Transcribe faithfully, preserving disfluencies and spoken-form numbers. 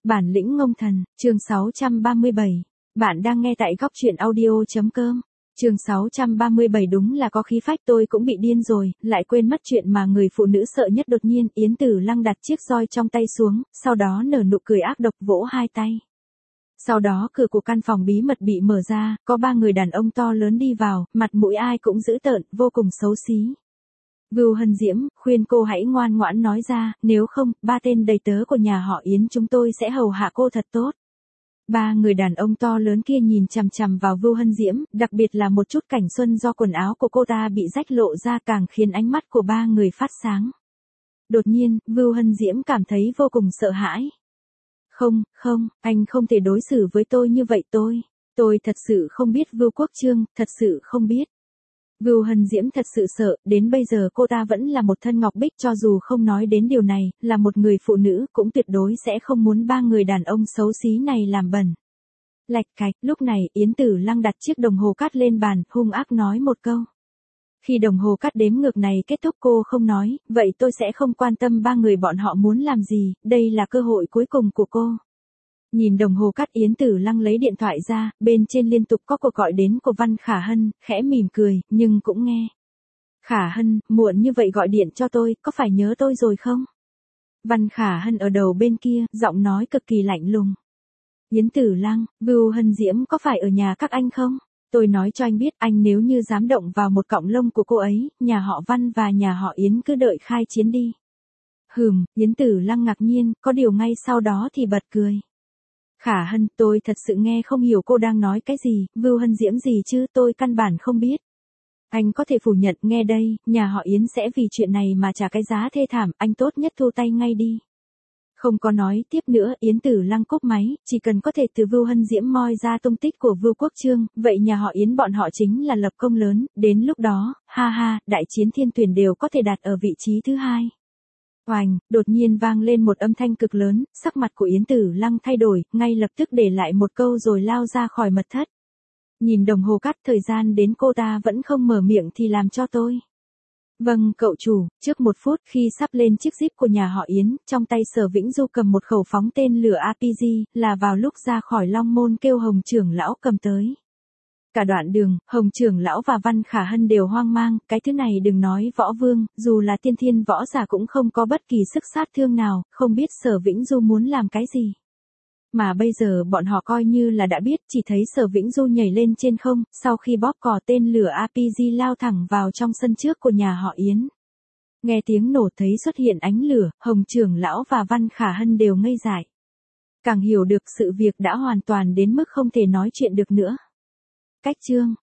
Bản lĩnh ngông thần, chương sáu trăm ba mươi bảy. Bạn đang nghe tại góc truyện audio.com. Chương sáu trăm ba mươi bảy đúng là có khí phách, tôi cũng bị điên rồi, lại quên mất chuyện mà người phụ nữ sợ nhất. Đột nhiên, Yến Tử Lăng đặt chiếc roi trong tay xuống, sau đó nở nụ cười ác độc vỗ hai tay. Sau đó cửa của căn phòng bí mật bị mở ra, có ba người đàn ông to lớn đi vào, mặt mũi ai cũng dữ tợn, vô cùng xấu xí. Vưu Hân Diễm, khuyên cô hãy ngoan ngoãn nói ra, nếu không, ba tên đầy tớ của nhà họ Yến chúng tôi sẽ hầu hạ cô thật tốt. Ba người đàn ông to lớn kia nhìn chằm chằm vào Vưu Hân Diễm, đặc biệt là một chút cảnh xuân do quần áo của cô ta bị rách lộ ra càng khiến ánh mắt của ba người phát sáng. Đột nhiên, Vưu Hân Diễm cảm thấy vô cùng sợ hãi. Không, không, anh không thể đối xử với tôi như vậy tôi. Tôi thật sự không biết Vưu Quốc Trương, thật sự không biết. Vưu Hân Diễm thật sự sợ, đến bây giờ cô ta vẫn là một thân ngọc bích, cho dù không nói đến điều này, là một người phụ nữ cũng tuyệt đối sẽ không muốn ba người đàn ông xấu xí này làm bẩn. Lạch cạch, lúc này Yến Tử Lăng đặt chiếc đồng hồ cát lên bàn, hung ác nói một câu. Khi đồng hồ cát đếm ngược này kết thúc cô không nói, vậy tôi sẽ không quan tâm ba người bọn họ muốn làm gì, đây là cơ hội cuối cùng của cô. Nhìn đồng hồ cát, Yến Tử Lăng lấy điện thoại ra, bên trên liên tục có cuộc gọi đến của Văn Khả Hân, khẽ mỉm cười, nhưng cũng nghe. Khả Hân, muộn như vậy gọi điện cho tôi, có phải nhớ tôi rồi không? Văn Khả Hân ở đầu bên kia, giọng nói cực kỳ lạnh lùng. Yến Tử Lăng, Vưu Hân Diễm có phải ở nhà các anh không? Tôi nói cho anh biết, anh nếu như dám động vào một cọng lông của cô ấy, nhà họ Văn và nhà họ Yến cứ đợi khai chiến đi. Hừm, Yến Tử Lăng ngạc nhiên, có điều ngay sau đó thì bật cười. Khả Hân, tôi thật sự nghe không hiểu cô đang nói cái gì, Vưu Hân Diễm gì chứ, tôi căn bản không biết. Anh có thể phủ nhận, nghe đây, nhà họ Yến sẽ vì chuyện này mà trả cái giá thê thảm, anh tốt nhất thu tay ngay đi. Không có nói tiếp nữa, Yến Tử Lăng cúp máy, chỉ cần có thể từ Vưu Hân Diễm moi ra tung tích của Vưu Quốc Trương, vậy nhà họ Yến bọn họ chính là lập công lớn, đến lúc đó, ha ha, đại chiến thiên tuyển đều có thể đặt ở vị trí thứ hai. Oành, đột nhiên vang lên một âm thanh cực lớn, sắc mặt của Yến Tử Lăng thay đổi, ngay lập tức để lại một câu rồi lao ra khỏi mật thất. Nhìn đồng hồ cát, thời gian đến cô ta vẫn không mở miệng thì làm cho tôi. Vâng, cậu chủ, trước một phút khi sắp lên chiếc Jeep của nhà họ Yến, trong tay Sở Vĩnh Du cầm một khẩu phóng tên lửa a pê giê, là vào lúc ra khỏi Long Môn kêu Hồng trưởng lão cầm tới. Cả đoạn đường, Hồng trưởng lão và Văn Khả Hân đều hoang mang, cái thứ này đừng nói võ vương, dù là tiên thiên võ giả cũng không có bất kỳ sức sát thương nào, không biết Sở Vĩnh Du muốn làm cái gì. Mà bây giờ bọn họ coi như là đã biết, chỉ thấy Sở Vĩnh Du nhảy lên trên không, sau khi bóp cò tên lửa a pê giê lao thẳng vào trong sân trước của nhà họ Yến. Nghe tiếng nổ thấy xuất hiện ánh lửa, Hồng trưởng lão và Văn Khả Hân đều ngây dại. Càng hiểu được sự việc đã hoàn toàn đến mức không thể nói chuyện được nữa. Cách chương